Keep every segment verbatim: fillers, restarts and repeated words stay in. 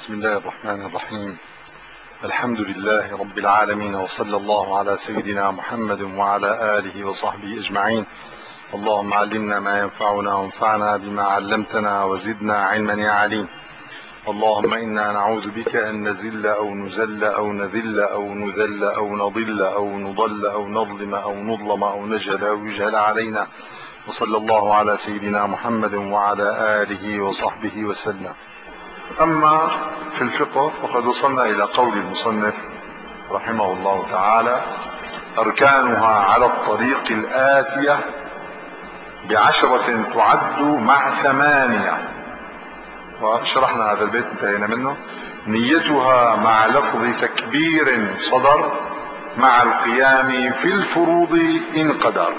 بسم الله الرحمن الرحيم. الحمد لله رب العالمين، وصلى الله على سيدنا محمد وعلى آله وصحبه أجمعين. اللهم علمنا ما ينفعنا وانفعنا بما علمتنا وزدنا علما يا عليم. اللهم إنا نعوذ بك أن نزل أو نزل أو نذل أو نذل أو نضل أو نضل أو نظلم أو نظلم أو نجهل أو يجهل علينا. وصلى الله على سيدنا محمد وعلى آله وصحبه وسلم. أما في الفقه فقد وصلنا إلى قول المصنف رحمه الله تعالى: أركانها على الطريق الآتية بعشرة تعد مع ثمانية. وشرحنا هذا البيت انتهينا منه. نيتها مع لفظ تكبير صدر مع القيام في الفروض إن قدر،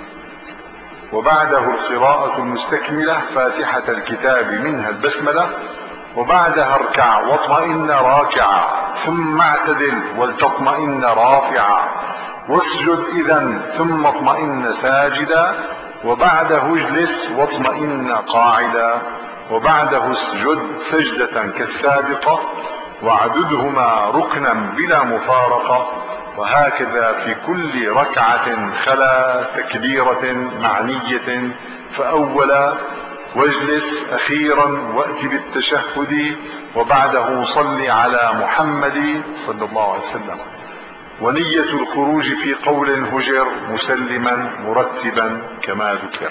وبعده القراءة المستكملة فاتحة الكتاب منها البسملة، وبعدها اركع واطمئن راكعا ثم اعتدل ولتطمئن رافعا، واسجد إذا ثم اطمئن ساجدا، وبعده اجلس واطمئن قاعدا، وبعده اسجد سجدة كالسابقة، واعددهما ركنا بلا مفارقة، وهكذا في كل ركعة خلا تكبيرة معنية. فأولا واجلس أخيرا وأت بالتشهد، وبعده صل على محمد صلى الله عليه وسلم. ونية الخروج في قول هجر مسلما مرتبا كما ذكر.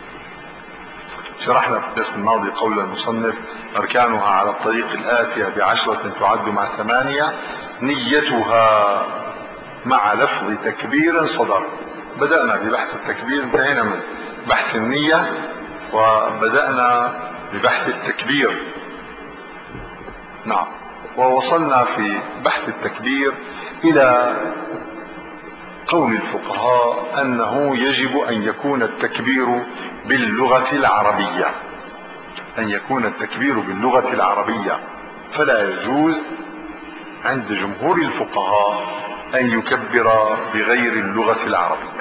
شرحنا في الدرس الماضي قول المصنف: أركانها على الطريق الآتية بعشرة تعد مع ثمانية. نيتها مع لفظ تكبير صدر. بدأنا ببحث التكبير، انتهينا من بحث النية وبدأنا ببحث التكبير. نعم، ووصلنا في بحث التكبير إلى قول الفقهاء أنه يجب أن يكون التكبير باللغة العربية، أن يكون التكبير باللغة العربية، فلا يجوز عند جمهور الفقهاء أن يكبر بغير اللغة العربية.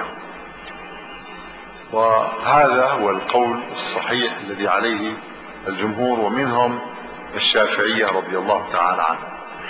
وهذا هو القول الصحيح الذي عليه الجمهور، ومنهم الشافعية رضي الله تعالى عنه.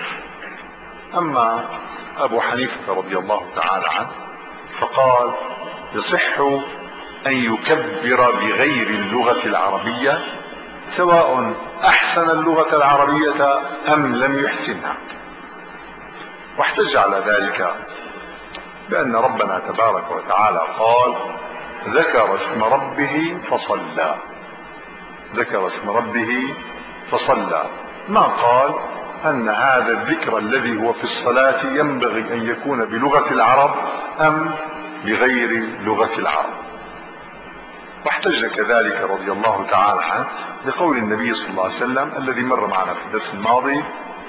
أما أبو حنيفة رضي الله تعالى عنه فقال: يصح أن يكبر بغير اللغة العربية سواء أحسن اللغة العربية أم لم يحسنها. واحتج على ذلك بأن ربنا تبارك وتعالى قال: ذكر اسم ربه فصلى، ذكر اسم ربه فصلى، ما قال أن هذا الذكر الذي هو في الصلاة ينبغي أن يكون بلغة العرب أم بغير لغة العرب. واحتج كذلك رضي الله تعالى عنه بقول النبي صلى الله عليه وسلم الذي مر معنا في الدرس الماضي: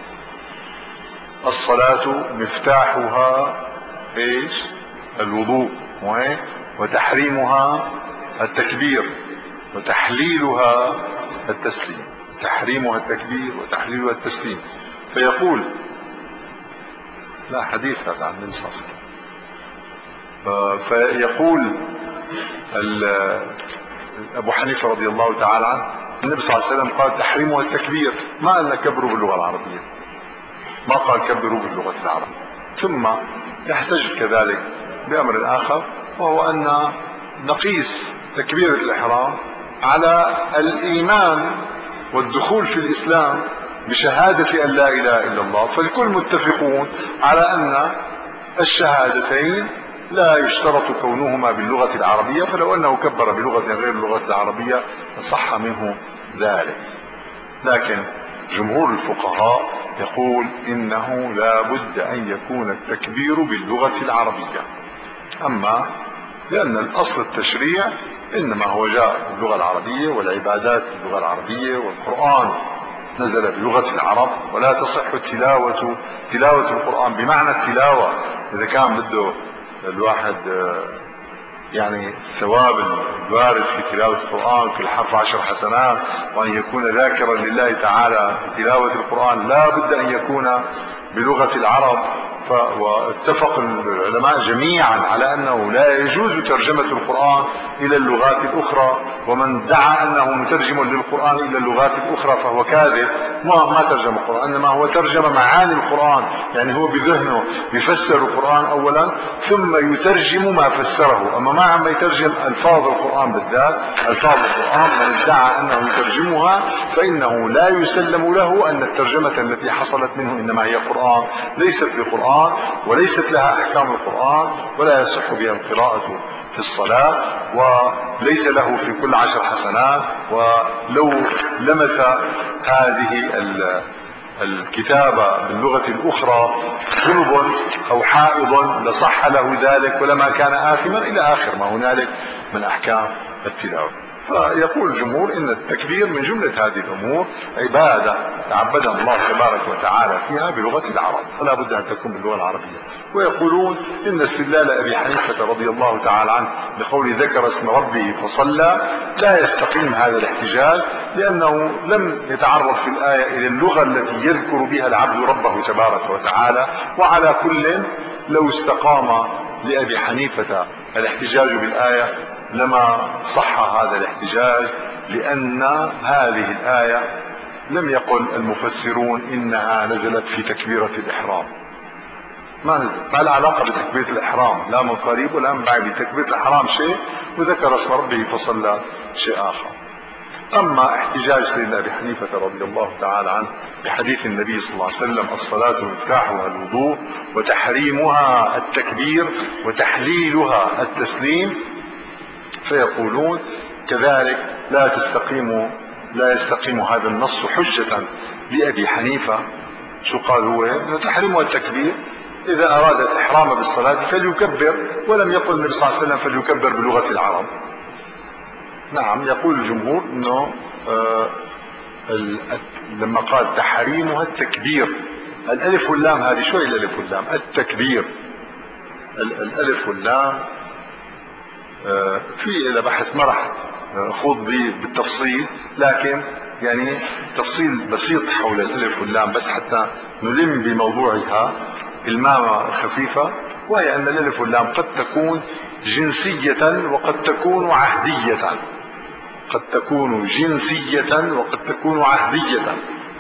الصلاة مفتاحها ايش؟ الوضوء، وتحريمها التكبير، وتحليلها التسليم. تحريمها التكبير وتحليلها التسليم. فيقول، لا حديث هذا عن النبي صلى الله عليه وسلم. فيقول أبو حنيفة رضي الله تعالى عنه: النبي صلى الله عليه وسلم قال تحريمها التكبير، ما قال كبروا باللغة العربية، ما قال كبروا باللغة العربية. ثم يحتج كذلك بأمر آخر، وهو أن نقيس تكبيرة الإحرام على الإيمان والدخول في الإسلام بشهادة أن لا إله إلا الله. فالكل متفقون على أن الشهادتين لا يشترط كونهما باللغة العربية، فلو أنه كبر بلغة غير اللغة العربية صح منه ذلك. لكن جمهور الفقهاء يقول إنه لا بد أن يكون التكبير باللغة العربية. أما لأن الأصل التشريع إنما هو جاء باللغة العربية، والعبادات باللغة العربية، والقرآن نزل بلغة العرب، ولا تصح تلاوة تلاوة القرآن بمعنى التلاوة. إذا كان بده الواحد يعني ثواب الوارد في تلاوة القرآن في الحرف عشر حسنات، وأن يكون ذاكرا لله تعالى في تلاوة القرآن، لا بد أن يكون بلغة العرب. واتفق العلماء جميعا على أنه لا يجوز ترجمة القرآن إلى اللغات الأخرى ومن دعا أنه مترجم للقرآن إلى اللغات الأخرى فهو كاذب. ما ما ترجم القرآن، إنما هو ترجم معاني القرآن، يعني هو بذهنه يفسر القرآن أولا ثم يترجم ما فسره. أما ما عم يترجم ألفاظ القرآن بالذات، ألفاظ القرآن من ادعى أنه يترجمها فإنه لا يسلم له أن الترجمة التي حصلت منه إنما هي قرآن، ليست بقرآن وليست لها أحكام القرآن، ولا يصح بها القراءة في الصلاة، وليس له في كل عشر حسنات. ولو لمس هذه الكتابة باللغة الأخرى جنب أو حائض لصح له ذلك ولما كان آثما إلى آخر ما هنالك من أحكام التلاوة. فيقول الجمهور إن التكبير من جملة هذه الأمور عبادة تعبدها الله تبارك وتعالى فيها بلغة العرب، فلا بد أن تكون باللغة العربية. ويقولون إن استدلال أبي حنيفة رضي الله تعالى عنه بقول ذكر اسم ربه فصلى لا يستقيم هذا الاحتجاج، لأنه لم يتعرض في الآية إلى اللغة التي يذكر بها العبد ربه تبارك وتعالى. وعلى كل لو استقام لأبي حنيفة الاحتجاج بالآية لما صح هذا الاحتجاج، لأن هذه الآية لم يقل المفسرون إنها نزلت في تكبيرة الإحرام، ما نزلت، ما لها علاقة بتكبيرة الإحرام لا من قريب ولا من بعيد. تكبيرة الإحرام شيء وذكر اسم ربه فصلى شيء آخر. أما احتجاج سيدنا أبي حنيفة رضي الله تعالى عنه بحديث النبي صلى الله عليه وسلم الصلاة مفتاحها الوضوء وتحريمها التكبير وتحليلها التسليم، فيقولون كذلك لا تستقيم لا يستقيم هذا النص حجة لأبي حنيفة. شو قال هو؟ تحريمها التكبير، إذا أراد الإحرام بالصلاة فليكبر، ولم يقل النبي صلى الله عليه وسلم فليكبر بلغة العرب. نعم، يقول الجمهور انه آه لما قال تحريمها التكبير، الالف واللام هذه شو هي الالف واللام؟ التكبير، الالف واللام آه في الى بحث ما راح خوض به بالتفصيل، لكن يعني تفصيل بسيط حول الالف واللام بس حتى نلم بموضوعها المامة الخفيفة، وهي ان الالف واللام قد تكون جنسية وقد تكون عهدية، قد تكون جنسية وقد تكون عهدية.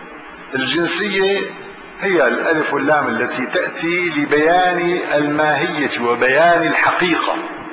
الجنسية هي الألف واللام التي تأتي لبيان الماهية وبيان الحقيقة،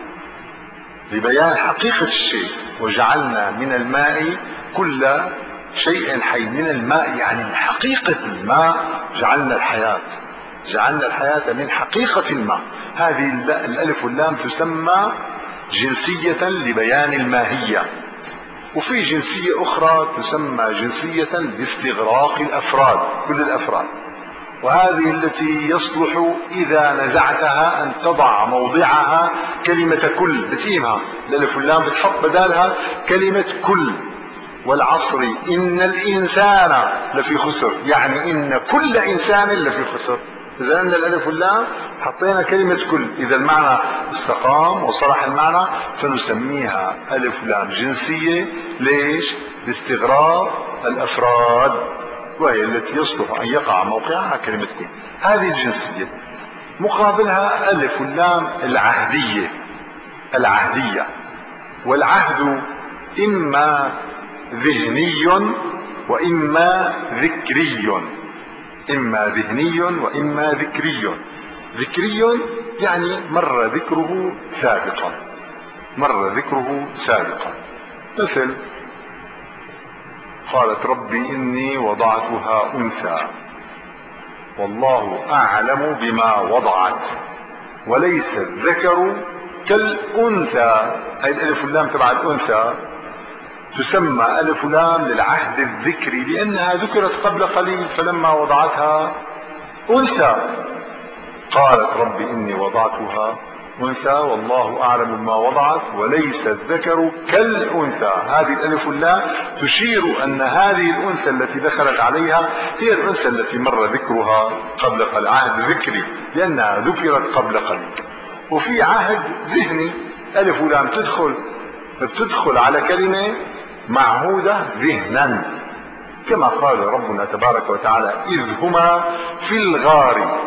لبيان حقيقة الشيء. وجعلنا من الماء كل شيء حي، من الماء يعني من حقيقة الماء جعلنا الحياة، جعلنا الحياة من حقيقة الماء. هذه الألف واللام تسمى جنسية لبيان الماهية. وفي جنسية أخرى تسمى جنسية لاستغراق الأفراد، كل الأفراد، وهذه التي يصلح إذا نزعتها أن تضع موضعها كلمة كل، بتقيمها الألف واللام بتحط بدالها كلمة كل. والعصر إن الإنسان لفي خسر، يعني إن كل إنسان لفي خسر. إذا أن الألف واللام حطينا كلمة كل، إذا المعنى استقام وصلح المعنى فنسميها ألف لام جنسية. ليش؟ لاستغراق الأفراد، وهي التي يصلح أن يقع موقعها كلمة كل، هذه الجنسية. مقابلها ألف اللام العهدية، العهدية. والعهد إما ذهني وإما ذكري، إما ذهني وإما ذكري. ذكري يعني مر ذكره سابقا، مر ذكره سابقا. مثل قالت ربي إني وضعتها أنثى والله أعلم بما وضعت وليس الذكر كالأنثى. هذه الألف واللام تبع الأنثى تسمى ألف لام للعهد الذكري، لأنها ذكرت قبل قليل فلما وضعتها أنثى قالت ربي إني وضعتها أنثى والله أعلم بما وضعت وليس الذكر كالأنثى. هذه الألف واللام تشير أن هذه الأنثى التي دخلت عليها هي الأنثى التي مر ذكرها قبل قليل، عهد ذكري لأنها ذكرت قبل قليل. وفي عهد ذهني، ألف ولام تدخل بتدخل على كلمة معهودة ذهنا، كما قال ربنا تبارك وتعالى إذ هما في الغار.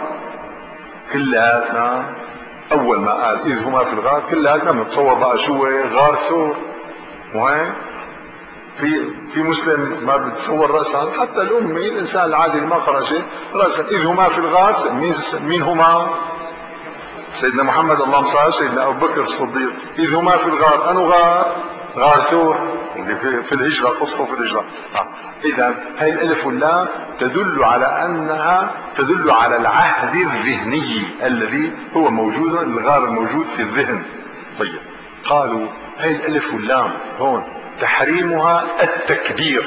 كلاتنا أول ما قال إذ هما في الغار كلاتنا بنتصور بقى شو غار ثور، وهين في في مسلم ما بتصور راسا، حتى الامي الانسان العادي اللي ما قرا شيء راسا اذ هما في الغار. مين مين هما؟ سيدنا محمد اللهم صل على سيدنا ابو بكر الصديق. اذ هما في الغار، انو غار؟ غار ثور اللي في, في الهجره، قصته في الهجره. آه. اذا هاي الالف واللام تدل على انها تدل على العهد الذهني الذي هو موجود، الغار الموجود في الذهن. طيب قالوا هاي الالف واللام هون تحريمها التكبير.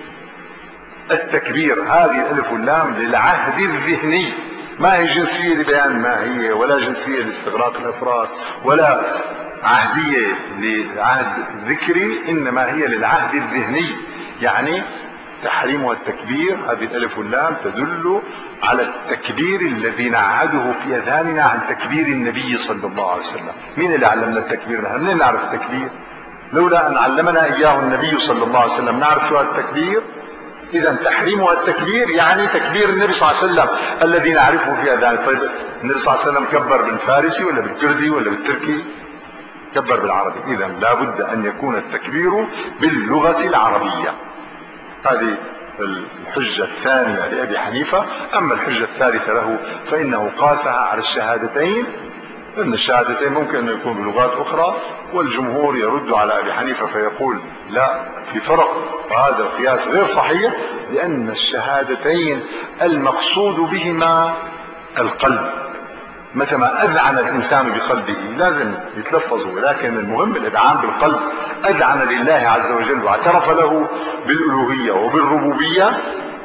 التكبير هذه الالف واللام للعهد الذهني، ما هي جنسية لبيان ماهية، ولا جنسية لاستغراق الافراد، ولا عهدية لعهد ذكري، انما هي للعهد الذهني. يعني تحريمها التكبير، هذه الالف واللام تدل على التكبير الذي نعهده في اذهاننا عن تكبير النبي صلى الله عليه وسلم. مين اللي علمنا التكبير؟ نحن منين نعرف التكبير؟ لولا ان علمنا اياه النبي صلى الله عليه وسلم نعرف شو التكبير. اذا تحريمها التكبير يعني تكبير النبي صلى الله عليه وسلم الذي نعرفه في اذهاننا. طيب النبي صلى الله عليه وسلم كبر بالفارسي ولا بالكردي ولا بالتركي؟ كبر بالعربي. اذا لابد ان يكون التكبير باللغة العربية. هذه الحجة الثانية لأبي حنيفة. أما الحجة الثالثة له فإنه قاسها على الشهادتين، أن الشهادتين ممكن أن يكون بلغات أخرى، والجمهور يرد على أبي حنيفة فيقول لا، في فرق، وهذا القياس غير صحيح، لأن الشهادتين المقصود بهما القلب. متى ما أذعن الإنسان بقلبه لازم يتلفظه، ولكن المهم الإذعان بالقلب. أذعن لله عز وجل واعترف له بالألوهية وبالربوبية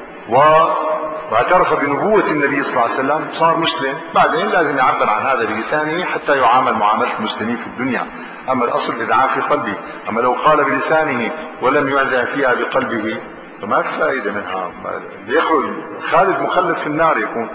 واعترف بنبوة النبي صلى الله عليه وسلم، صار مسلم. بعدين لازم يعبر عن هذا بلسانه حتى يعامل معاملة المسلمين في الدنيا. أما الأصل الإذعان في قلبه. أما لو قال بلسانه ولم يعزع فيها بقلبه فما في فائدة منها، يخرج خالد مخلد في النار يكون.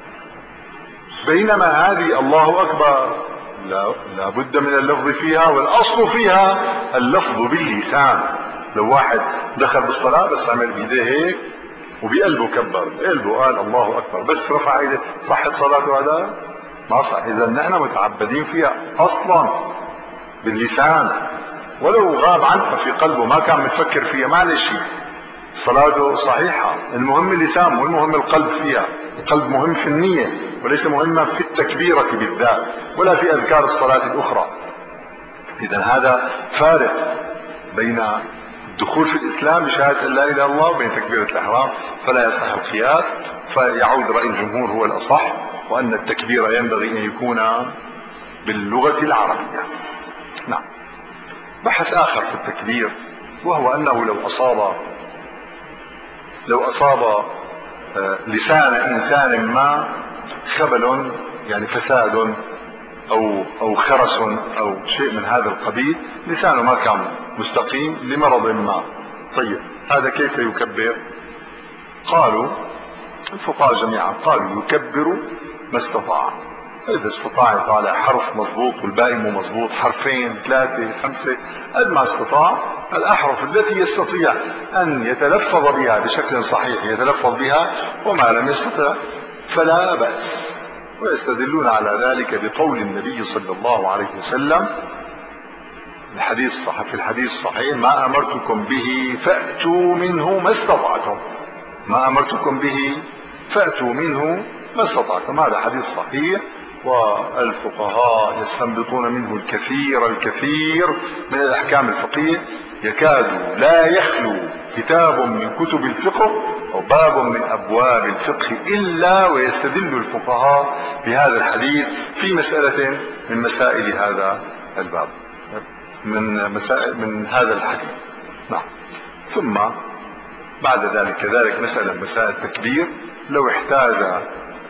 بينما هذه الله أكبر لا, لا بد من اللفظ فيها، والأصل فيها اللفظ باللسان. لو واحد دخل بالصلاة بس عمل بيديه هيك وبقلبه كبر، بقلبه قال الله أكبر بس رفع ايده، صحت صلاته؟ هذا ما صح. إذا نحن متعبدين فيها أصلا باللسان، ولو غاب عنها في قلبه ما كان متفكر فيها معلش صلاته صحيحة. المهم اللسان والمهم القلب فيها. القلب مهم في النية وليس مهما في التكبيرة بالذات ولا في أذكار الصلاة الأخرى. إذا هذا فارق بين الدخول في الإسلام بشهادة لا إله إلا الله وبين تكبيرة الإحرام، فلا يصح القياس. فيعود رأي الجمهور هو الأصح، وأن التكبير ينبغي أن يكون باللغة العربية. نعم. بحث آخر في التكبير، وهو أنه لو أصاب لو أصاب لسان إنسان ما خبل، يعني فساد أو أو خرس أو شيء من هذا القبيل، لسانه ما كان مستقيم لمرض ما. طيب هذا كيف يكبر؟ قالوا الفقهاء جميعا قالوا يكبر ما استطاع. إذا استطاع يطالع حرف مضبوط والباقي مو مضبوط، حرفين ثلاثة خمسة، قد ما استطاع الأحرف التي يستطيع أن يتلفظ بها بشكل صحيح يتلفظ بها، وما لم يستطع فلا بأس. ويستدلون على ذلك بقول النبي صلى الله عليه وسلم الحديث الصحيح في الحديث الصحيح: ما أمرتكم به فأتوا منه ما استطعتم. ما أمرتكم به فأتوا منه ما استطعتم. هذا حديث صحيح، والفقهاء يستنبطون منه الكثير الكثير من الأحكام الفقهية. يكاد لا يخلو كتاب من كتب الفقه أو باب من أبواب الفقه إلا ويستدل الفقهاء بهذا الحديث في مسألة من مسائل هذا الباب، من مسائل من هذا الحديث. نعم. ثم بعد ذلك كذلك مسألة مسائل التكبير، لو احتاج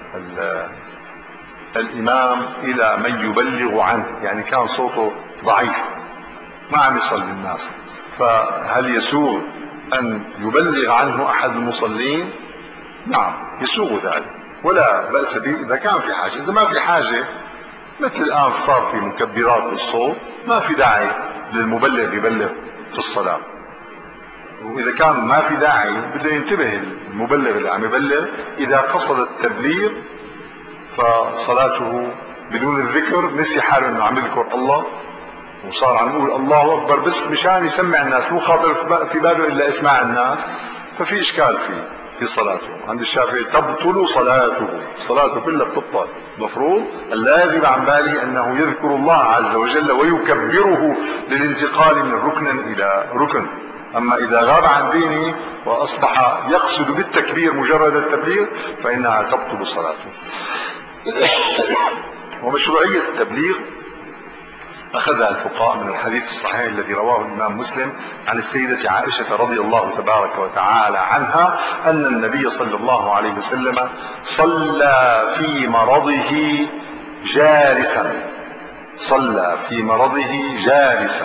الإمام إلى من يبلغ عنه، يعني كان صوته ضعيف ما عم يصل للناس، فهل يسوغ أن يبلغ عنه أحد المصلين؟ نعم يسوغ ذلك ولا بأس به إذا كان في حاجة. إذا ما في حاجة، مثل الآن صار في مكبرات بالصوت، ما في داعي للمبلغ يبلغ في الصلاة. وإذا كان ما في داعي بده ينتبه المبلغ اللي عم يبلغ، إذا قصد التبليغ فصلاته بدون الذكر، نسي حاله انه عم يذكر الله وصار عم يقول الله اكبر بس مشان يسمع الناس، مو خاطر في باله الا اسماع الناس، ففي اشكال فيه في صلاته. عند الشافعي تبطل صلاته، صلاته كلها بتبطل. المفروض لا يغيب عن باله انه يذكر الله عز وجل ويكبره للانتقال من ركن الى ركن. اما اذا غاب عن دينه واصبح يقصد بالتكبير مجرد التبليغ فانها تبطل صلاته. ومشروعية التبليغ أخذها الفقهاء من الحديث الصحيح الذي رواه الإمام مسلم عن السيدة عائشة رضي الله تبارك وتعالى عنها أن النبي صلى الله عليه وسلم صلى في مرضه جالسا، صلى في مرضه جالسا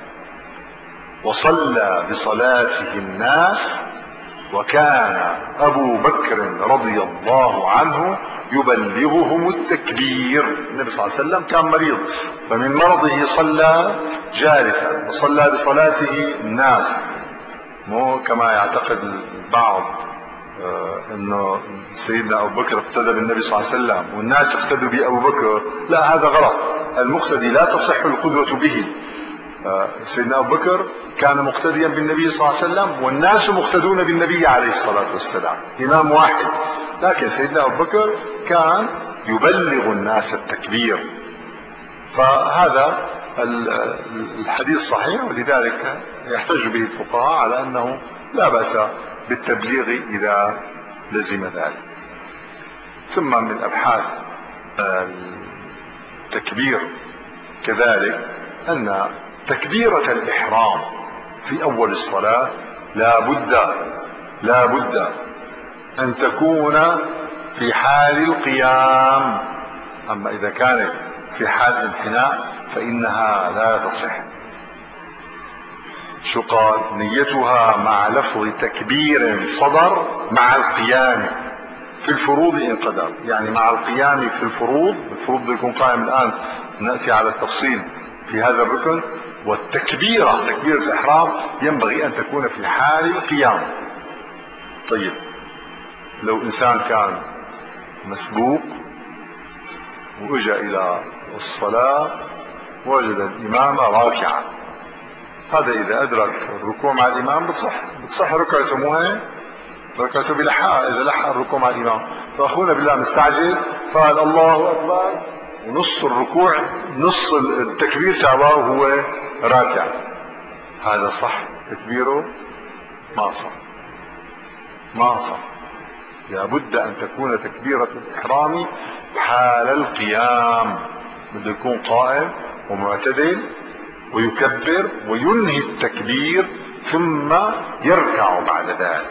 وصلى بصلاته الناس، وكان أبو بكر رضي الله عنه يبلغهم التكبير. النبي صلى الله عليه وسلم كان مريض، فمن مرضه صلى جالسا وصلى بصلاته الناس، مو كما يعتقد البعض آه انه سيدنا ابو بكر اقتدى بالنبي صلى الله عليه وسلم والناس اقتدوا بابو بكر. لا، هذا غلط. المقتدي لا تصح القدوة به. آه سيدنا ابو بكر كان مقتديا بالنبي صلى الله عليه وسلم والناس مقتدون بالنبي عليه الصلاة والسلام، امام واحد. لكن سيدنا ابو بكر كان يبلغ الناس التكبير. فهذا الحديث صحيح، ولذلك يحتج به الفقهاء على انه لا بأس بالتبليغ اذا لزم ذلك. ثم من ابحاث التكبير كذلك ان تكبيرة الاحرام في اول الصلاة لا بد لا بد ان تكون في حال القيام. اما اذا كانت في حال الانحناء فانها لا تصح. شو قال؟ نيتها مع لفظ تكبير صدر مع القيام في الفروض ان قدر. يعني مع القيام في الفروض، الفروض بده يكون قائم. الان ناتي على التفصيل في هذا الركن. والتكبيرة تكبيرة الاحرام ينبغي ان تكون في حال القيام. طيب لو انسان كان مسبوق واجا الى الصلاة وجد الامام راكعا، هذا اذا ادرك الركوع مع الامام بتصح بتصح ركعته، مو هيك؟ ركعته بلحقها اذا لحق الركوع مع الامام. فاخونا بالله مستعجل قال الله اكبر ونص الركوع نص التكبير تبعه وهو راكع، هذا صح تكبيره؟ ما صح، ما صح. لابد ان تكون تكبيرة الاحرام حال القيام، بده يكون قائم ومعتدل ويكبر وينهي التكبير ثم يركع بعد ذلك.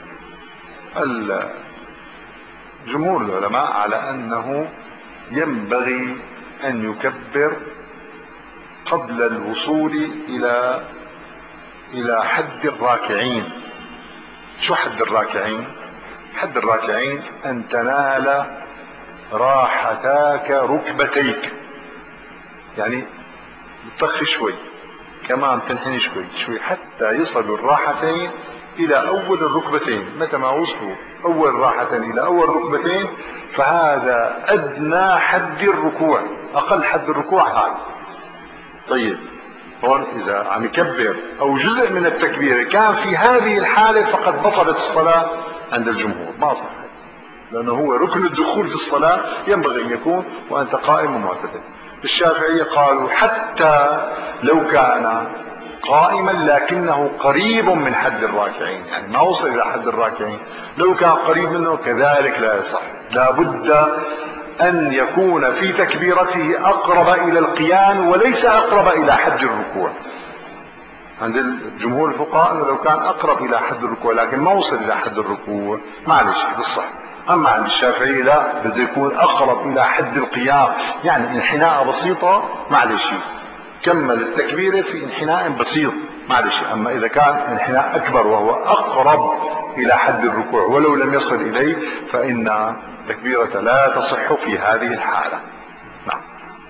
جمهور العلماء على انه ينبغي ان يكبر قبل الوصول الى الى حد الراكعين. شو حد الراكعين؟ حد الراكعين ان تنال راحتاك ركبتيك، يعني بتطخي شوي كمان تنحني شوي شوي حتى يصل الراحتين الى اول الركبتين. متى ما وصلوا اول راحتين الى اول ركبتين فهذا ادنى حد الركوع، اقل حد الركوع هذا. طيب هون اذا عم يكبر او جزء من التكبير كان في هذه الحالة فقد بطلت الصلاة عند الجمهور، ما صح، لانه هو ركن الدخول في الصلاة ينبغي ان يكون وانت قائم ومعتدل. الشافعية قالوا حتى لو كان قائما لكنه قريب من حد الراكعين، يعني ما وصل الى حد الراكعين، لو كان قريب منه كذلك لا يصح. لا بد ان يكون في تكبيرته اقرب الى القيام وليس اقرب الى حد الركوع. عند الجمهور الفقهاء انه لو كان اقرب الى حد الركوع لكن ما وصل الى حد الركوع معلش بالصح. اما عند الشافعي لا، بده يكون اقرب الى حد القيام، يعني انحناء بسيطة معلش كمل التكبيرة في انحناء بسيط معلش. اما اذا كان انحناء اكبر وهو اقرب الى حد الركوع ولو لم يصل اليه فان التكبيرة لا تصح في هذه الحالة. نعم.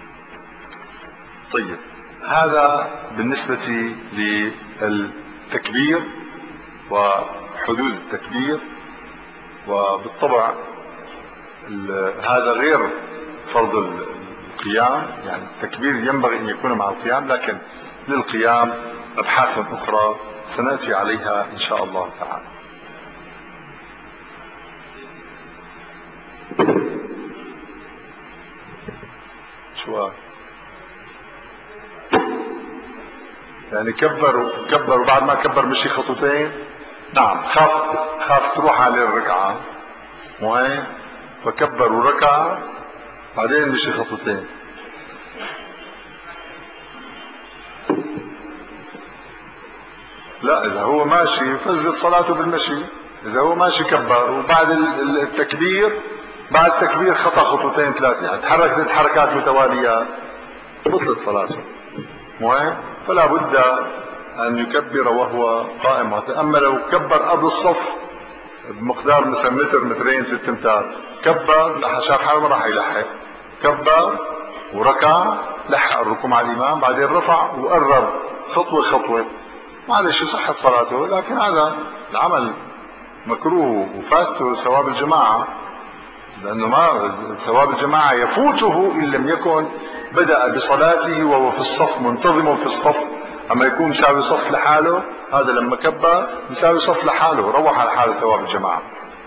طيب هذا بالنسبة للتكبير وحدود التكبير. وبالطبع هذا غير فرض القيام، يعني التكبير ينبغي أن يكون مع القيام، لكن للقيام أبحاث أخرى سنأتي عليها إن شاء الله تعالى. شو يعني كبر كبر وبعد ما كبر مشي خطوتين؟ نعم، خاف خاف تروح عليه الركعة، مو هيك؟ فكبر وركع بعدين مشي خطوتين. لا، إذا هو ماشي فسدت صلاته بالمشي. إذا هو ماشي كبر وبعد التكبير بعد التكبير خطأ خطوتين ثلاثة، يعني تحرك ثلاث حركات متواليات، بطلت صلاته. مهم، فلا بد أن يكبر وهو قائم. أما لو كبر قبل الصف بمقدار مثلا متر مترين ست امتار، كبر لح شاف حاله ما راح يلحق، كبر وركع لحق الركوع مع الإمام، بعدين رفع وقرب خطوة خطوة، معلش صحت صلاته، لكن هذا العمل مكروه وفاته ثواب الجماعة، لأنه ما ثواب الجماعة يفوته إن لم يكن بدأ بصلاته وهو في الصف منتظم في الصف. أما يكون مساوي صف لحاله، هذا لما كبر مساوي صف لحاله، روح على حاله ثواب الجماعة.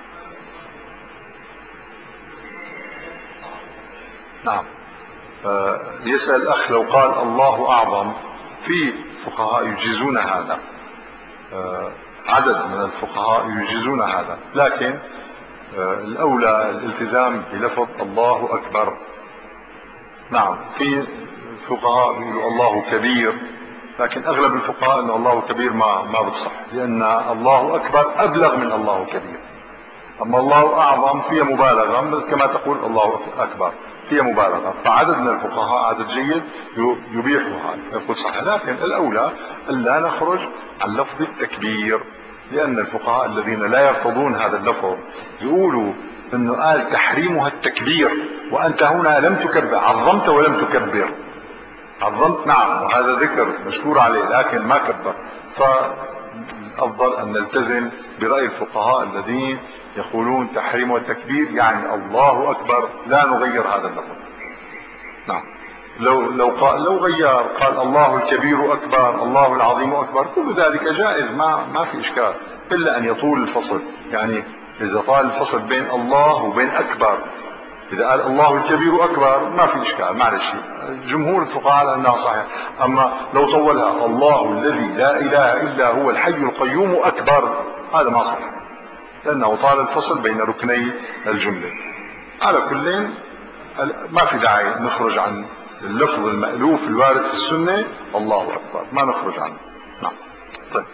نعم. آه يسأل الأخ لو قال الله أعظم، في فقهاء يجيزون هذا، آه عدد من الفقهاء يجيزون هذا، لكن آه الأولى الالتزام بلفظ الله أكبر. نعم، في فقهاء بيقولوا الله كبير، لكن أغلب الفقهاء أن الله كبير ما ما بتصح، لأن الله أكبر أبلغ من الله كبير. أما الله أعظم فيها مبالغة، كما تقول الله أكبر فيها مبالغة، فعدد من الفقهاء عدد جيد يبيحها يقول صح، لكن الأولى ألا نخرج عن لفظ التكبير، لأن الفقهاء الذين لا يرفضون هذا اللفظ يقولوا أنه قال تحريمها التكبير، وأنت هنا لم تكبر، عظمت ولم تكبر. عظمت نعم، وهذا ذكر مشكور عليه، لكن ما كبر. فالأفضل أن نلتزم برأي الفقهاء الذين يقولون تحريم التكبير يعني الله أكبر، لا نغير هذا اللفظ. نعم، لو لو قال لو غير قال الله الكبير أكبر، الله العظيم أكبر، كل ذلك جائز، ما ما في إشكال، إلا أن يطول الفصل. يعني إذا طال الفصل بين الله وبين أكبر، إذا قال الله الكبير أكبر ما في إشكال، معلش جمهور الفقهاء على أنها صحيح. أما لو طولها الله الذي لا إله إلا هو الحي القيوم أكبر، هذا ما صح، لأنه طال الفصل بين ركني الجملة. على كل ما في داعي نخرج عن اللفظ المألوف الوارد في السنة الله أكبر، ما نخرج عنه. نعم. طيب.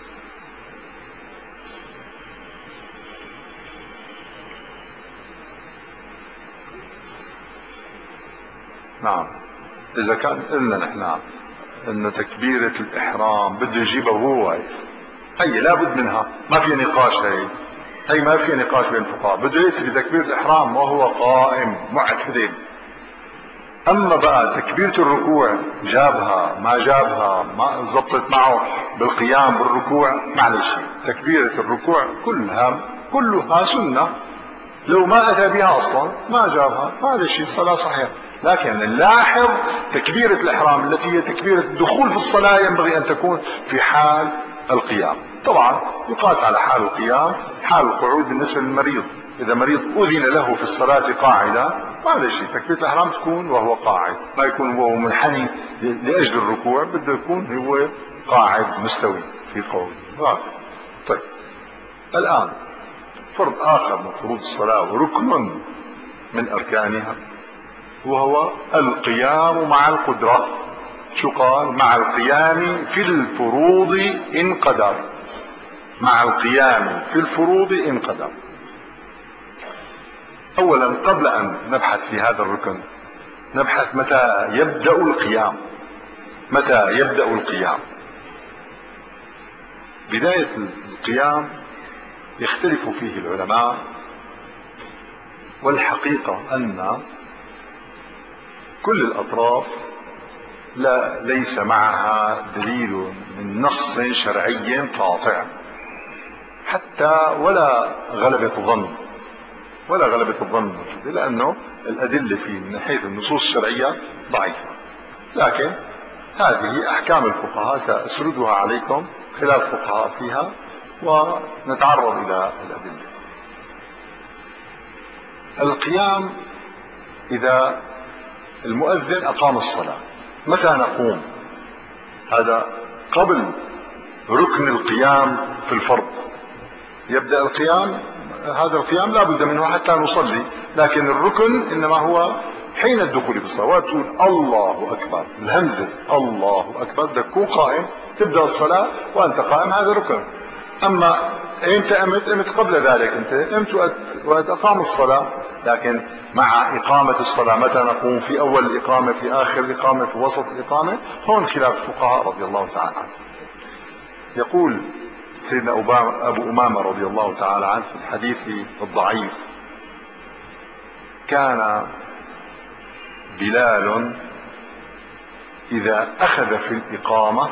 نعم، إذا كان قلنا نحن إن تكبيرة الإحرام بده يجيبها وهو واقف، هي لا بد منها، ما في نقاش، هي هي ما في نقاش بين الفقهاء، بده يأتي بتكبيرة الإحرام وهو قائم معتدل. أما بقى تكبيرة الركوع جابها ما جابها، ما زبطت معه بالقيام بالركوع، معلش تكبيرة الركوع كلها كلها سنة، لو ما أتى بها أصلا ما جابها، معلش الصلاة صحيحة. لكن نلاحظ تكبيرة الإحرام التي هي تكبيرة الدخول في الصلاة ينبغي أن تكون في حال القيام. طبعا يقاس على حال القيام حال القعود بالنسبة للمريض، إذا مريض أذن له في الصلاة قاعدة معلش تكبيرة الإحرام تكون وهو قاعد، ما يكون وهو منحني لأجل الركوع، بده يكون هو قاعد مستوي في قعود. طيب، الآن فرض آخر من فروض الصلاة وركن من أركانها وهو القيام مع القدرة. شو قال؟ مع القيام في الفروض إن قدر، مع القيام في الفروض إن قدر. أولا قبل أن نبحث في هذا الركن نبحث متى يبدأ القيام. متى يبدأ القيام؟ بداية القيام يختلف فيه العلماء، والحقيقة أن كل الأطراف لا ليس معها دليل من نص شرعي قاطع، حتى ولا غلبة ظن. ولا غلبة الظن موجودة، لأنه الأدلة فيه من حيث النصوص الشرعية ضعيفة. لكن هذه أحكام الفقهاء سأسردها عليكم خلال الفقهاء فيها ونتعرض إلى الأدلة. القيام إذا المؤذن أقام الصلاة متى نقوم؟ هذا قبل ركن القيام في الفرض. يبدأ القيام، هذا القيام لا بد منه حتى نصلي، لكن الركن إنما هو حين الدخول في الصلاة. تقول الله أكبر، الهمزة الله أكبر، بدك تكون قائم تبدأ الصلاة وأنت قائم، هذا ركن. أما أنت قمت قمت قبل ذلك، أنت قمت وقت أقام الصلاة، لكن مع إقامة الصلاة متى نقوم؟ في أول الإقامة، في آخر الإقامة، في وسط الإقامة؟ هون خلاف الفقهاء رضي الله تعالى عنه. يقول سيدنا أبو أمامة رضي الله تعالى عنه في الحديث الضعيف: كان بلال إذا أخذ في الإقامة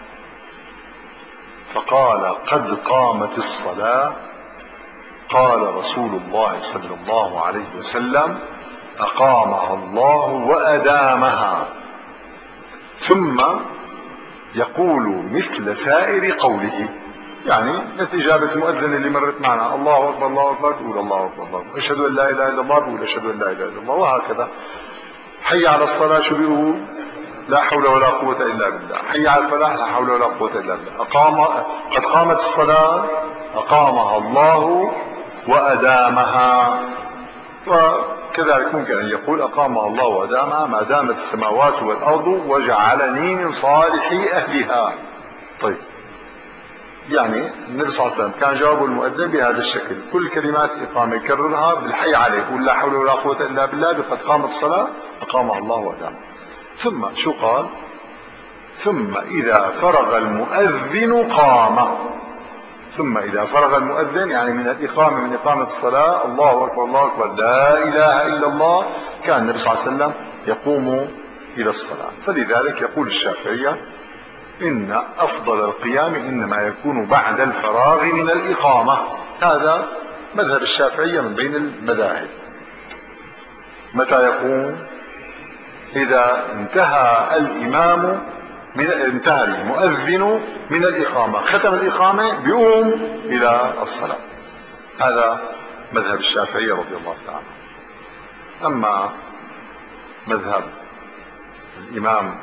فقال قد قامت الصلاة، قال رسول الله صلى الله عليه وسلم: أقامها الله وأدامها. ثم يقول مثل سائر قوله، يعني مثل إجابة المؤذن اللي مرت معنا: الله أكبر الله أكبر، تقول الله أكبر الله أكبر، أشهد أن لا إله إلا الله، تقول أشهد أن لا إله إلا الله، وهكذا. حي على الصلاة شو بيقول؟ لا حول ولا قوة إلا بالله. حي على الفلاح، لا حول ولا قوة إلا بالله. أقام قد قامت الصلاة، أقامها الله وأدامها. وكذلك ممكن أن يقول أقامها الله وأدامها ما دامت السماوات والأرض وجعلني من صالحي أهلها. طيب، يعني النبي صلى الله عليه وسلم كان جواب المؤذن بهذا الشكل: كل كلمات إقامة يكررها بالحي عليه، يقول لا حول ولا قوة إلا بالله، بقد قامت الصلاة أقامها الله وأدامها. ثم شو قال؟ ثم إذا فرغ المؤذن قام. ثم إذا فرغ المؤذن يعني من الإقامة، من إقامة الصلاة، الله أكبر الله أكبر لا إله إلا الله، كان النبي صلى الله عليه وسلم يقوم إلى الصلاة. فلذلك يقول الشافعية: إن أفضل القيام إنما يكون بعد الفراغ من الإقامة. هذا مذهب الشافعية من بين المذاهب. متى يقوم؟ إذا انتهى الإمام من انتهى المؤذن من الإقامة، ختم الإقامة، بيقوم إلى الصلاة. هذا مذهب الشافعية رضي الله تعالى. أما مذهب الإمام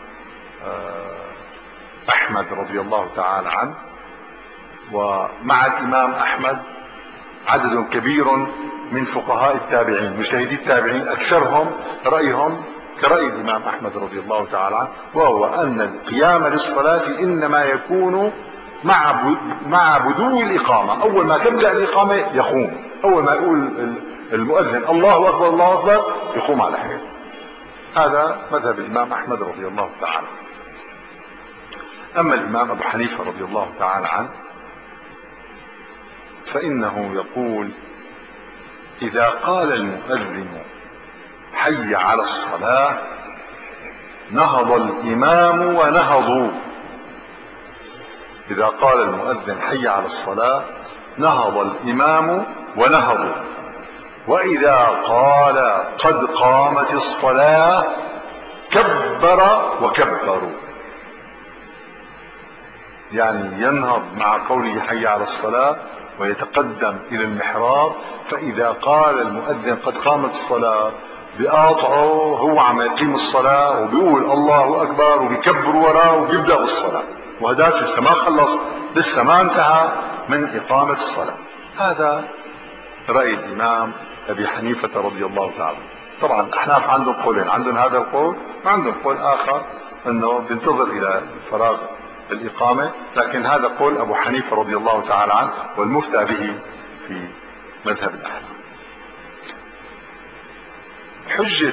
أحمد رضي الله تعالى عنه، ومع الإمام أحمد عدد كبير من فقهاء التابعين مجتهدي التابعين، أكثرهم رأيهم كرأي الإمام أحمد رضي الله تعالى عنه، وهو أن القيام للصلاة إنما يكون مع مع بدو الإقامة. أول ما تبدأ الإقامة يقوم، أول ما يقول المؤذن الله أكبر الله أكبر يقوم على حيله. هذا مذهب الإمام أحمد رضي الله تعالى. أما الإمام أبو حنيفة رضي الله تعالى عنه فإنه يقول: إذا قال المؤذن حي على الصلاة نهض الإمام ونهضوا. إذا قال المؤذن حي على الصلاة نهض الإمام ونهضوا. وإذا قال قد قامت الصلاة كبر وكبروا، يعني ينهض مع قوله حي على الصلاة ويتقدم إلى المحراب. فإذا قال المؤذن قد قامت الصلاة بيقاطعه، هو عم يقيم الصلاة وبيقول الله أكبر وبيكبر وراه وبيبدأ بالصلاة، وهذاك لسه ما خلص، لسه ما انتهى من إقامة الصلاة. هذا رأي الإمام أبي حنيفة رضي الله تعالى. طبعا الأحناف عندهم قولين، عندهم هذا القول وعندهم قول آخر أنه بينتظر إلى فراغ الإقامة، لكن هذا قول أبو حنيفة رضي الله تعالى عنه والمفتى به في مذهب الأحناف. حجة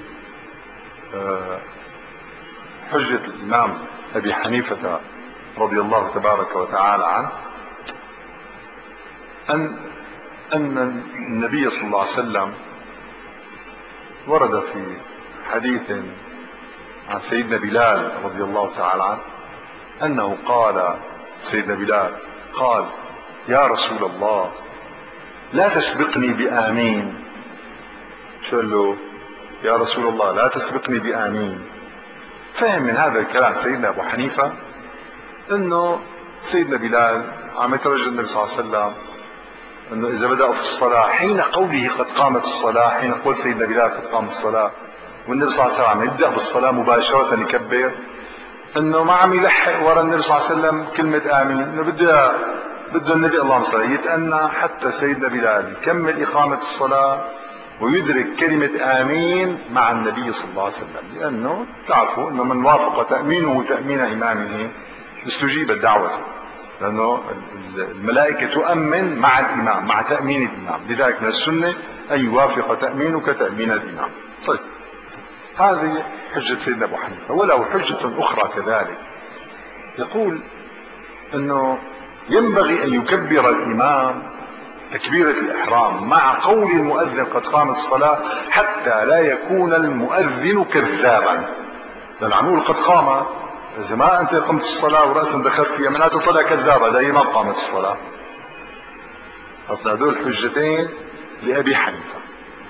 حجة الإمام أبي حنيفة رضي الله تبارك وتعالى عنه أن أن النبي صلى الله عليه وسلم ورد في حديث عن سيدنا بلال رضي الله تعالى عنه أنه قال، سيدنا بلال قال: يا رسول الله لا تسبقني بآمين. شو قال له؟ يا رسول الله لا تسبقني بآمين. فهم من هذا الكلام سيدنا أبو حنيفة انه سيدنا بلال عم يترجى النبي صلى الله عليه وسلم انه اذا بدأ في الصلاة حين قوله قد قامت الصلاة، حين قول سيدنا بلال قد قامت الصلاة والنبي صلى الله عليه وسلم عم يبدأ بالصلاة مباشرة يكبر، انه ما عم يلحق ورا النبي صلى الله عليه وسلم كلمة آمين، انه بده بده النبي اللهم صل يتأنى حتى سيدنا بلال يكمل إقامة الصلاة ويدرك كلمة آمين مع النبي صلى الله عليه وسلم، لأنه تعرفوا أنه من وافق تأمينه تأمين إمامه استجيبت دعوته، لأنه الملائكة تؤمن مع الإمام مع تأمين الإمام، لذلك من السنة أن يوافق تأمينك تأمين الإمام. طيب هذه حجة سيدنا أبو حنيفة. وله حجة أخرى كذلك، يقول أنه ينبغي أن يكبر الإمام تكبيرة الإحرام مع قول المؤذن قد قامت الصلاة حتى لا يكون المؤذن كذابا. لأن عم يقول قد قام، إذا ما أنت قمت الصلاة ورأسا دخلت فيها معناته طلع كذاب، هذا ما قامت الصلاة. هذول حجتين لأبي حنيفة.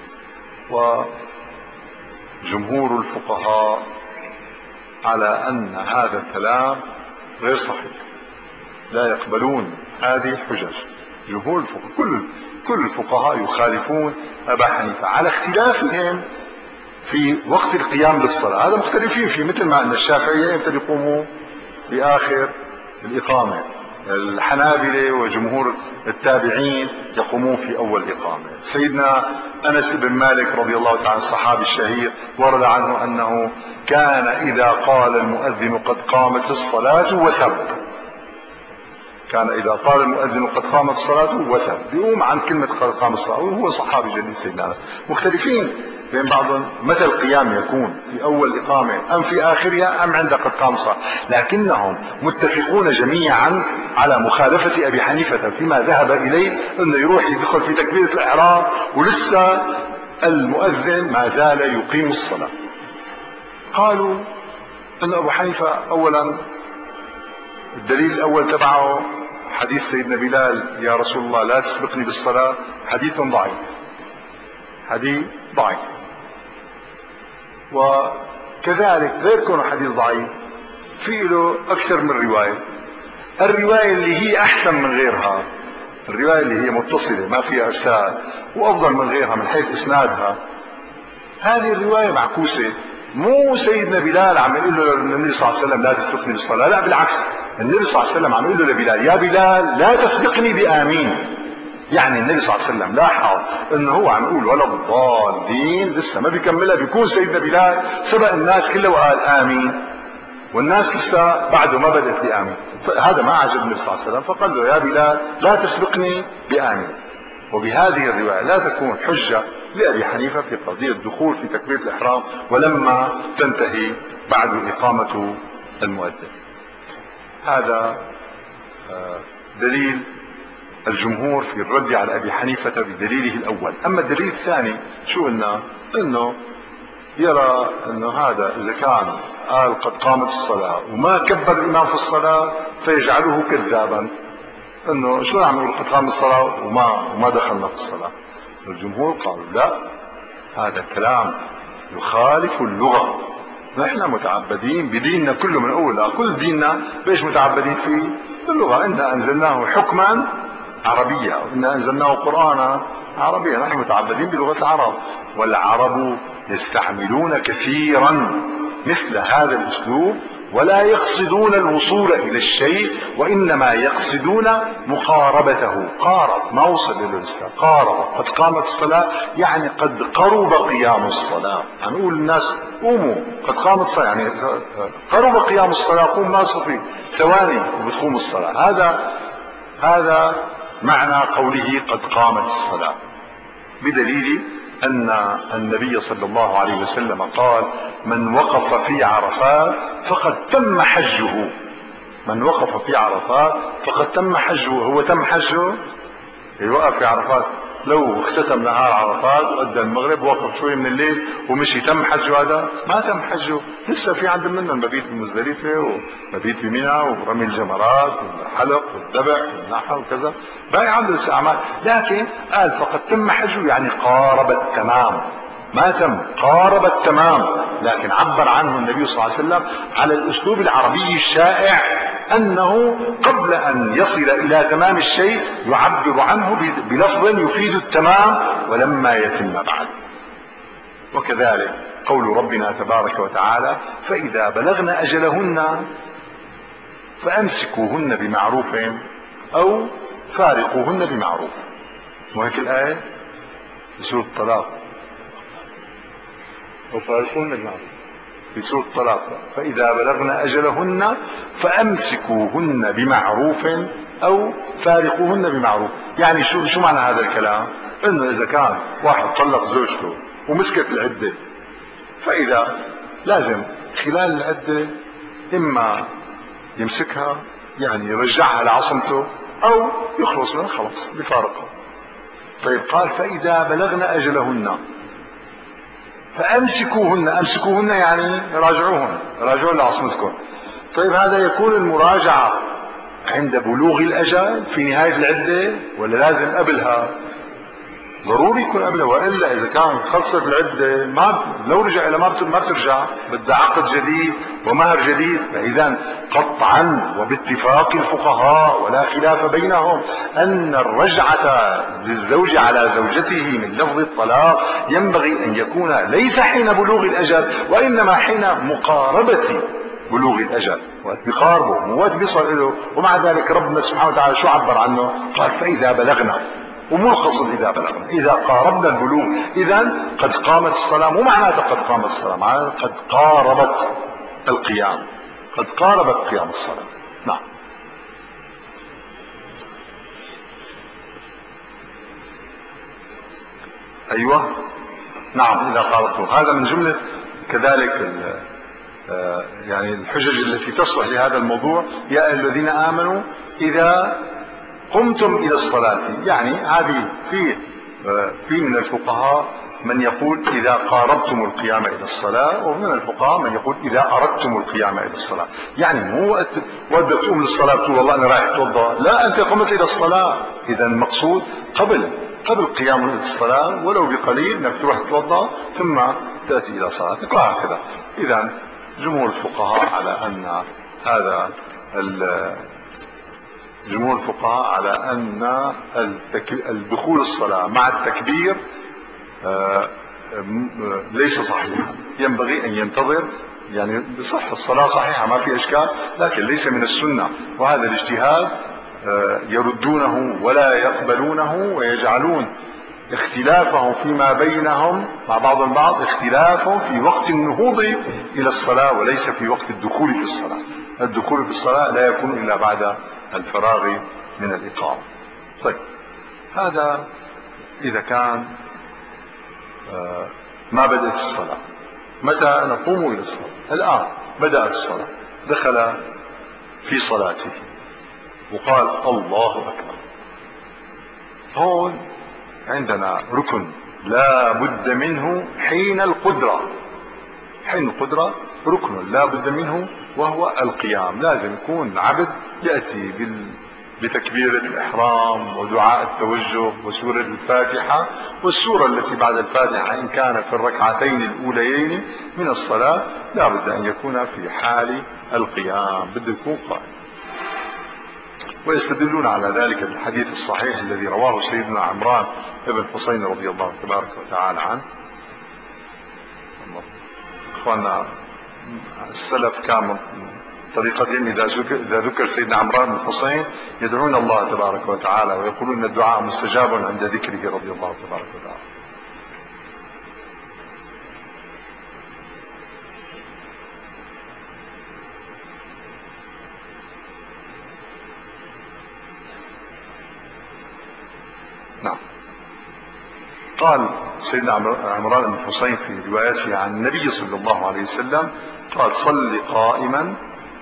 وجمهور الفقهاء على أن هذا الكلام غير صحيح، لا يقبلون هذه الحجج. جمهور الفقهاء كل كل الفقهاء يخالفون أبا حنيفة على اختلافهم في وقت القيام للصلاة، هذا مختلفين فيه، مثل ما أن الشافعية يمتى يقوموا بآخر الإقامة، الحنابلة وجمهور التابعين يقومون في أول إقامة. سيدنا أنس بن مالك رضي الله تعالى الصحابي الشهير ورد عنه أنه كان إذا قال المؤذن قد قامت الصلاة وثب، كان إذا قال المؤذن قد قامت الصلاة وثب، بيقوم عن كلمة قد قامت الصلاة، وهو صحابي جليل سيدنا أنس. مختلفين بين بعضهم متى القيام يكون، في أول إقامة أم في آخرها أم عند قد قام الصلاة، لكنهم متفقون جميعا على مخالفة أبي حنيفة فيما ذهب إليه أنه يروح يدخل في تكبيرة الإحرام ولسه المؤذن ما زال يقيم الصلاة. قالوا أن أبو حنيفة أولا الدليل الأول تبعه حديث سيدنا بلال يا رسول الله لا تسبقني بالصلاة، حديث ضعيف، حديث ضعيف. وكذلك غير كونه حديث ضعيف في له أكثر من رواية، الرواية اللي هي أحسن من غيرها، الرواية اللي هي متصلة ما فيها إرسال وأفضل من غيرها من حيث إسنادها، هذه الرواية معكوسة. مو سيدنا بلال عم يقول له للنبي صلى الله عليه وسلم لا تسبقني بالصلاة، لا بالعكس، النبي صلى الله عليه وسلم عم يقول له لبلال يا بلال لا تسبقني بآمين. يعني النبي صلى الله عليه وسلم لاحظ انه هو عم يقول ولا الضالين لسه ما بيكملها، بيكون سيدنا بلال سبق الناس كلها وقال آمين والناس لسه بعده ما بدأت بآمين، فهذا ما عجب النبي صلى الله عليه وسلم فقال له يا بلال لا تسبقني بآمين. وبهذه الرواية لا تكون حجة لأبي حنيفة في قضية الدخول في تكبيرة الإحرام ولما تنتهي بعد إقامة المؤذن. هذا دليل الجمهور في الرد على أبي حنيفة بدليله الأول. أما الدليل الثاني شو قلنا؟ إنه يرى إنه هذا إذا كان قال قد قامت الصلاة وما كبر الإمام في الصلاة فيجعله كذابا، إنه شو عم يقول قد قامت الصلاة وما وما دخلنا في الصلاة. الجمهور قالوا لا، هذا كلام يخالف اللغة، نحن متعبدين بديننا كله من أول كل ديننا ليش متعبدين فيه؟ اللغة، إنا أنزلناه حكما عربية وإنا أنزلناه قرآنا عربيا، نحن متعبدين بلغة العرب، والعرب يستعملون كثيرا مثل هذا الأسلوب ولا يقصدون الوصول إلى الشيء وإنما يقصدون مقاربته. قارب ما وصل إلى الإسلام، قارب قد قامت الصلاة يعني قد قرب قيام الصلاة، هنقول للناس قوموا قد قامت الصلاة يعني قرب قيام الصلاة، قوم ناس في ثواني وبتقوم الصلاة. هذا هذا معنى قوله قد قامت الصلاة، بدليل أن النبي صلى الله عليه وسلم قال من وقف في عرفات فقد تم حجه، من وقف في عرفات فقد تم حجه. هو تم حجه يوقف في عرفات؟ لو اختتم نهار عرفات وادى المغرب ووقف شوي من الليل ومشي، تم حجه؟ هذا ما تم حجه، لسه في عند منا المبيت بمزدلفه ومبيت بمنى ورمي الجمرات والحلق والذبح والنحر وكذا، باقي عنده لسه اعمال. لكن قال فقد تم حجه، يعني قارب التمام، ما تم، قارب التمام. لكن عبر عنه النبي صلى الله عليه وسلم على الاسلوب العربي الشائع، انه قبل ان يصل الى تمام الشيء يعبر عنه بلفظ يفيد التمام ولما يتم بعد. وكذلك قول ربنا تبارك وتعالى: فاذا بلغن اجلهن فامسكوهن بمعروف او فارقوهن بمعروف. وهيك الايه في سوره الطلاق، وفارقوهن بمعروف في سورة الطلاق: فإذا بلغن أجلهن فأمسكوهن بمعروف أو فارقوهن بمعروف. يعني شو شو معنى هذا الكلام؟ إنه إذا كان واحد طلق زوجته ومسكت العدة، فإذا لازم خلال العدة إما يمسكها يعني يرجعها لعصمته أو يخلص منها، خلاص بفارقها. طيب قال: فإذا بلغن أجلهن فامسكوهن، امسكوهن يعني راجعوهن، راجعوهن لعصمتكم. طيب هذا يكون المراجعة عند بلوغ الاجل في نهاية العدة ولا لازم قبلها؟ ضروري يكون قبلها، والا اذا كان خلصت العدة ما لو رجع الى ما ما بترجع، بدها عقد جديد ومهر جديد. فاذا قطعا وباتفاق الفقهاء ولا خلاف بينهم ان الرجعة للزوج على زوجته من لفظ الطلاق ينبغي ان يكون ليس حين بلوغ الاجل، وانما حين مقاربة بلوغ الاجل، وقت بيقاربه مو وقت بيصل له. ومع ذلك ربنا سبحانه وتعالى شو عبر عنه؟ قال: فاذا بلغنا، وملخص إذا بلغنا، إذا قاربنا البلوغ. إذا قد قامت الصلاة، مو معناتها قد قامت الصلاة، معناتها قد قاربت القيام، قد قاربت قيام الصلاة. نعم. أيوة نعم، إذا قاربتم. هذا من جملة كذلك يعني الحجج التي تصلح لهذا الموضوع: يا أيها الذين آمنوا إذا قمتم الى الصلاة. يعني هذه في في من الفقهاء من يقول اذا قاربتم القيام الى الصلاة، ومن الفقهاء من يقول اذا اردتم القيام الى الصلاة. يعني مو وقت وقت تقوم للصلاة تقول والله انا رايح اتوضا، لا، انت قمت الى الصلاة. اذا المقصود قبل قبل قيام الصلاة ولو بقليل انك تروح تتوضا ثم تاتي الى صلاتك وهكذا. اذا جمهور الفقهاء على ان هذا جمهور الفقهاء على ان الدخول الصلاة مع التكبير ليس صحيحا، ينبغي ان ينتظر. يعني بصح الصلاة صحيحة ما في اشكال، لكن ليس من السنة. وهذا الاجتهاد يردونه ولا يقبلونه، ويجعلون اختلافهم فيما بينهم مع بعض البعض اختلافهم في وقت النهوض الى الصلاة وليس في وقت الدخول في الصلاة. الدخول في الصلاة لا يكون الا بعد الفراغ من الإقامة. طيب هذا إذا كان ما بدأت الصلاة. متى نقوم إلى الصلاة؟ الآن بدأت الصلاة، دخل في صلاته وقال الله أكبر. هون عندنا ركن لا بد منه حين القدرة. حين القدرة ركن لا بد منه، وهو القيام. لازم يكون العبد يأتي بال بتكبيرة الإحرام ودعاء التوجه وسورة الفاتحة والسورة التي بعد الفاتحة إن كان في الركعتين الأوليين من الصلاة. لا بد أن يكون في حال القيام، بده يكون قائم. ويستدلون على ذلك بالحديث الصحيح الذي رواه سيدنا عمران بن حسين رضي الله تبارك وتعالى عنه. اخوانا السلف كان طريقتهم إذا ذكر سيدنا عمران بن حسين يدعون الله تبارك وتعالى ويقولون الدعاء مستجاب عند ذكره رضي الله تبارك وتعالى. نعم. قال سيدنا عمران بن حسين في روايته عن النبي صلى الله عليه وسلم قال: صل قائما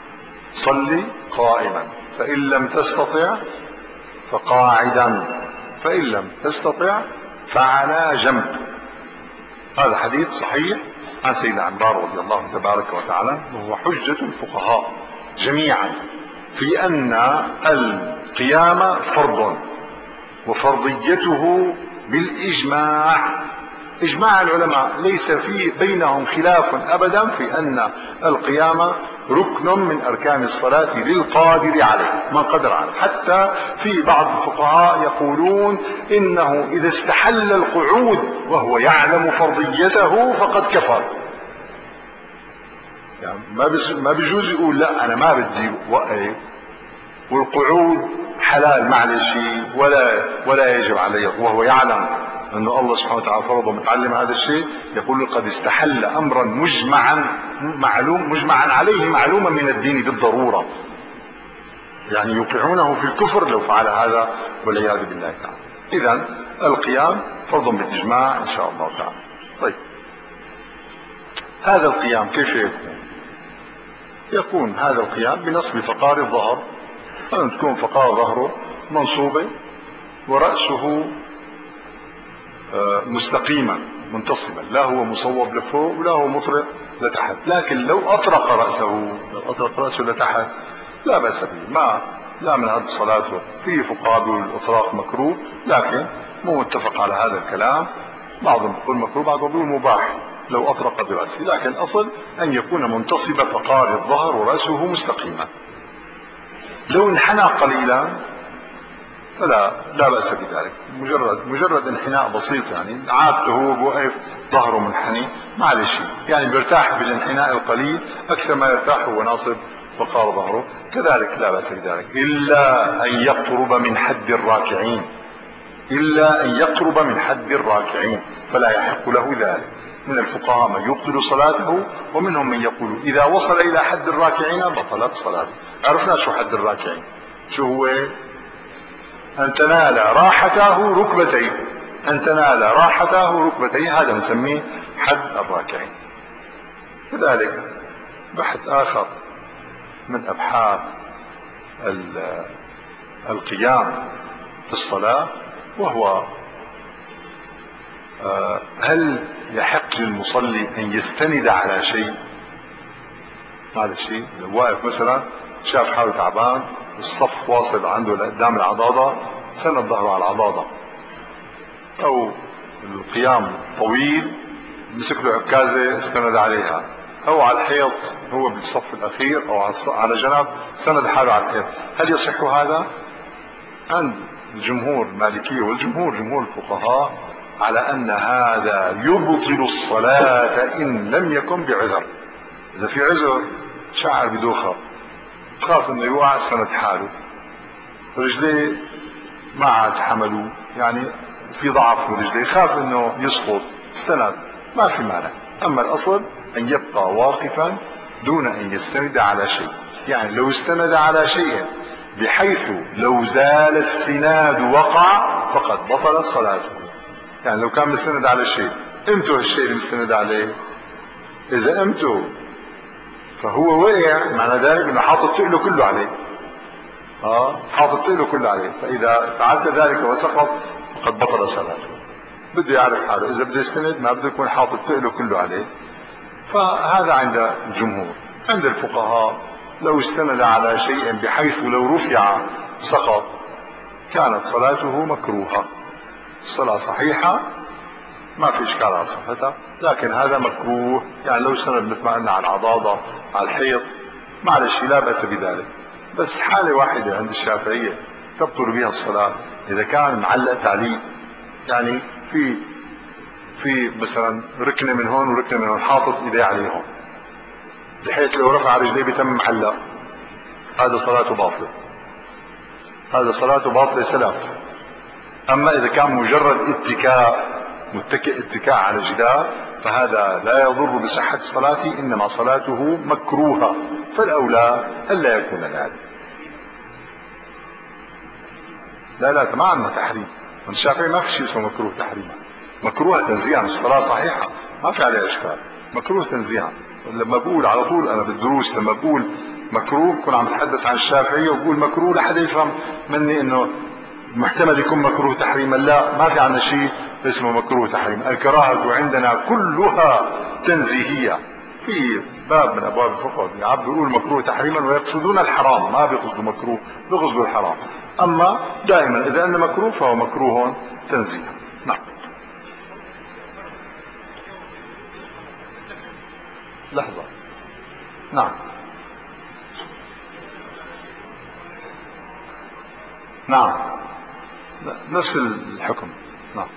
صل قائما فإن لم تستطع فقاعدا فإن لم تستطع فعلى جنب. هذا حديث صحيح عن سيدنا عمار رضي الله تبارك وتعالى، وهو حجة الفقهاء جميعا في أن القيام فرض، وفرضيته بالإجماع، إجماع العلماء، ليس في بينهم خلاف أبدا في أن القيام ركن من أركان الصلاة للقادر عليه، من قدر عليه. حتى في بعض الفقهاء يقولون إنه إذا استحل القعود وهو يعلم فرضيته فقد كفر. يعني ما بيجوز يقول لا أنا ما بدي وقف والقعود حلال معلش ولا ولا يجب علي، وهو يعلم أنه الله سبحانه وتعالى فرض ومتعلم هذا الشيء، يقول قد استحل أمرا مجمعا معلوم مجمعا عليه معلوما من الدين بالضرورة، يعني يوقعونه في الكفر لو فعل هذا والعياذ بالله تعالى. إذا القيام فرض بالإجماع إن شاء الله تعالى. طيب، هذا القيام كيف يكون؟ يكون هذا القيام بنصب فقار الظهر، أن تكون فقار ظهره منصوبة ورأسه مستقيما منتصبا، لا هو مصوب لفوق ولا هو مطرق لتحت. لكن لو أطرق رأسه لو أطرق رأسه لتحت لا بأس به، ما لا من هذه الصلاة. في فقهاء بيقول الإطراق مكروه، لكن مو متفق على هذا الكلام، بعضهم يقول مكروه بعضهم يقول مباح لو أطرق برأسه، لكن الأصل أن يكون منتصب فقار الظهر ورأسه مستقيما. لو انحنى قليلا فلا لا بأس بذلك، مجرد مجرد انحناء بسيط، يعني عادته هو بوقف ظهره منحني معلش، يعني بيرتاح بالانحناء القليل أكثر ما يرتاح وهو ناصب فقار ظهره، كذلك لا بأس بذلك، إلا أن يقرب من حد الراكعين، إلا أن يقرب من حد الراكعين فلا يحق له ذلك. من الفقهاء من يبطل صلاته، ومنهم من يقول إذا وصل إلى حد الراكعين بطلت صلاته. عرفنا شو حد الراكعين؟ شو هو؟ أن تنال راحته ركبتين، أن تنال راحته ركبتين، هذا نسميه حد الراكعين. كذلك بحث آخر من أبحاث القيام في الصلاة، وهو هل يحق للمصلي أن يستند على شيء؟ هذا الشيء لو واقف مثلا شاف حاله تعبان، الصف واصل عنده قدام العضاضة، سند ظهره على العضاضة، أو القيام طويل مسك له عكازة استند عليها، أو على الحيط هو بالصف الأخير أو على جنب سند حاله على الحيط، هل يصح هذا؟ عند الجمهور المالكية والجمهور جمهور الفقهاء على أن هذا يبطل الصلاة إن لم يكن بعذر. إذا في عذر شعر بدوخة، خاف انه يوقع سند حاله، رجليه ما عاد حملوا، يعني في ضعف برجليه، خاف انه يسقط، استند، ما في مانع. اما الاصل ان يبقى واقفا دون ان يستند على شيء، يعني لو استند على شيء بحيث لو زال السناد وقع فقد بطلت صلاته. يعني لو كان مستند على شيء، امتى الشيء اللي مستند عليه؟ اذا امتى فهو وقع، معنى ذلك انه حاطط تقله كله عليه، اه حاطط تقله كله عليه، فاذا فعلت ذلك وسقط فقد بطل صلاته. بده يعرف حاله، اذا بده يستند ما بده يكون حاطط تقله كله عليه. فهذا عند الجمهور. عند الفقهاء لو استند على شيء بحيث لو رفع سقط كانت صلاته مكروهة، الصلاة صحيحة ما في اشكال على صحتها، لكن هذا مكروه. يعني لو استند مثل ما قلنا على العضاضة على الحيط معلش لا بأس بذلك، بس حالة واحدة عند الشافعية تبطل بها الصلاة، إذا كان معلق تعليق، يعني في في مثلا ركنة من هون وركنة من هون حاطط إيديه عليهم بحيث لو رفع رجليه بتم معلق، هذا صلاته باطلة، هذا صلاته باطلة سلف. أما إذا كان مجرد اتكاء، متكئ اتكاء على جدار، فهذا لا يضر بصحة صلاته، إنما صلاته مكروهة، فالأولى ألا يكون ذلك. لا لا ما عندنا تحريم، الشافعي ما في شيء اسمه مكروه تحريما، مكروه تنزيها، الصلاة صحيحة ما في عليها إشكال، مكروه تنزيها. لما بقول على طول أنا بالدروس لما بقول مكروه بكون عم بتحدث عن الشافعية، وبقول مكروه لحد يفهم مني إنه محتمل يكون مكروه تحريما، لا، ما في عندنا شيء اسمه مكروه تحريما. الكراهة عندنا كلها تنزيهية. في باب من ابواب الفقه بيقول مكروه تحريما ويقصدون الحرام، ما بيقصدوا مكروه، بيقصدوا الحرام. اما دائما اذا ان مكروه فهو مكروه تنزيها. نعم. لحظة. نعم نعم نفس الحكم. نعم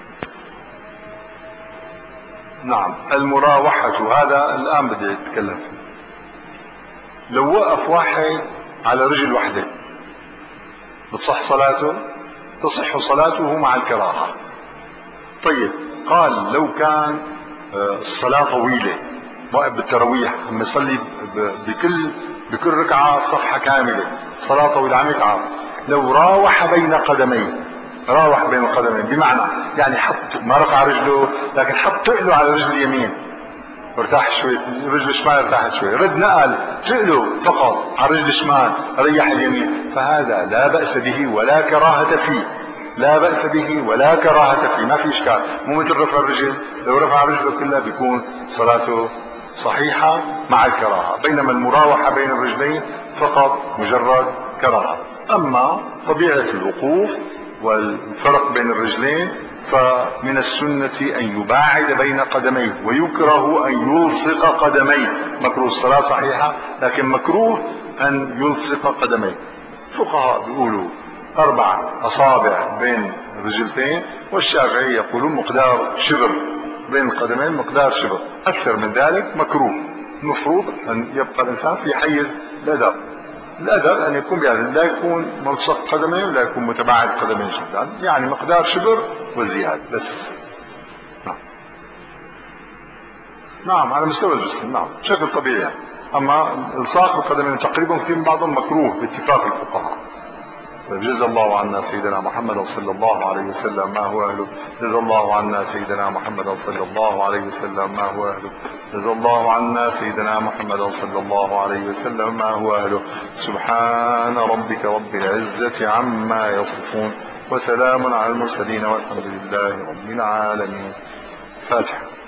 نعم. المراوحة هذا الآن بدي أتكلم فيه. لو وقف واحد على رجل واحدة بتصح صلاته؟ تصح صلاته مع الكراهة. طيب قال لو كان الصلاة طويلة، واقف بالتراويح عم يصلي بكل بكل ركعة صفحة كاملة، صلاة طويلة عم يتعب، لو راوح بين قدميه، راوح بين القدمين بمعنى يعني حط، ما رفع رجله لكن حط تقله على رجل اليمين ارتاح شوي، رجل الشمال ارتاحت شوي، رد نقل تقله فقط على رجل الشمال ريح اليمين، فهذا لا بأس به ولا كراهة فيه، لا بأس به ولا كراهة فيه، ما في إشكال. مو مثل رفع الرجل، لو رفع رجله كلها بيكون صلاته صحيحة مع الكراهة، بينما المراوحة بين الرجلين فقط مجرد كراهة. أما طبيعة الوقوف والفرق بين الرجلين فمن السنة أن يباعد بين قدميه، ويكره أن يلصق قدميه. مكروه الصلاة صحيحة لكن مكروه أن يلصق قدميه. فقهاء بيقولوا أربع أصابع بين الرجلتين، والشافعي يقولون مقدار شبر بين القدمين، مقدار شبر، أكثر من ذلك مكروه. المفروض أن يبقى الإنسان في حيز الأدب. الأدب أن يكون يعني لا يكون ملصق قدمين ولا يكون متباعد قدمين جدا، يعني مقدار شبر وزيادة بس. نعم نعم على مستوى الجسم، نعم بشكل طبيعي. أما الصاق القدمين تقريبا في بعضهم مكروه باتفاق الفقهاء. جزا الله عنا سيدنا محمد صلى الله عليه وسلم ما هو أهله. جزا الله عنا سيدنا محمد صلى الله عليه وسلم ما هو أهله. جزا الله عنا سيدنا محمد صلى الله عليه وسلم ما هو أهله. سبحان ربك رب العزة عما يصفون، وسلام على المرسلين، والحمد لله رب العالمين. فاتحة.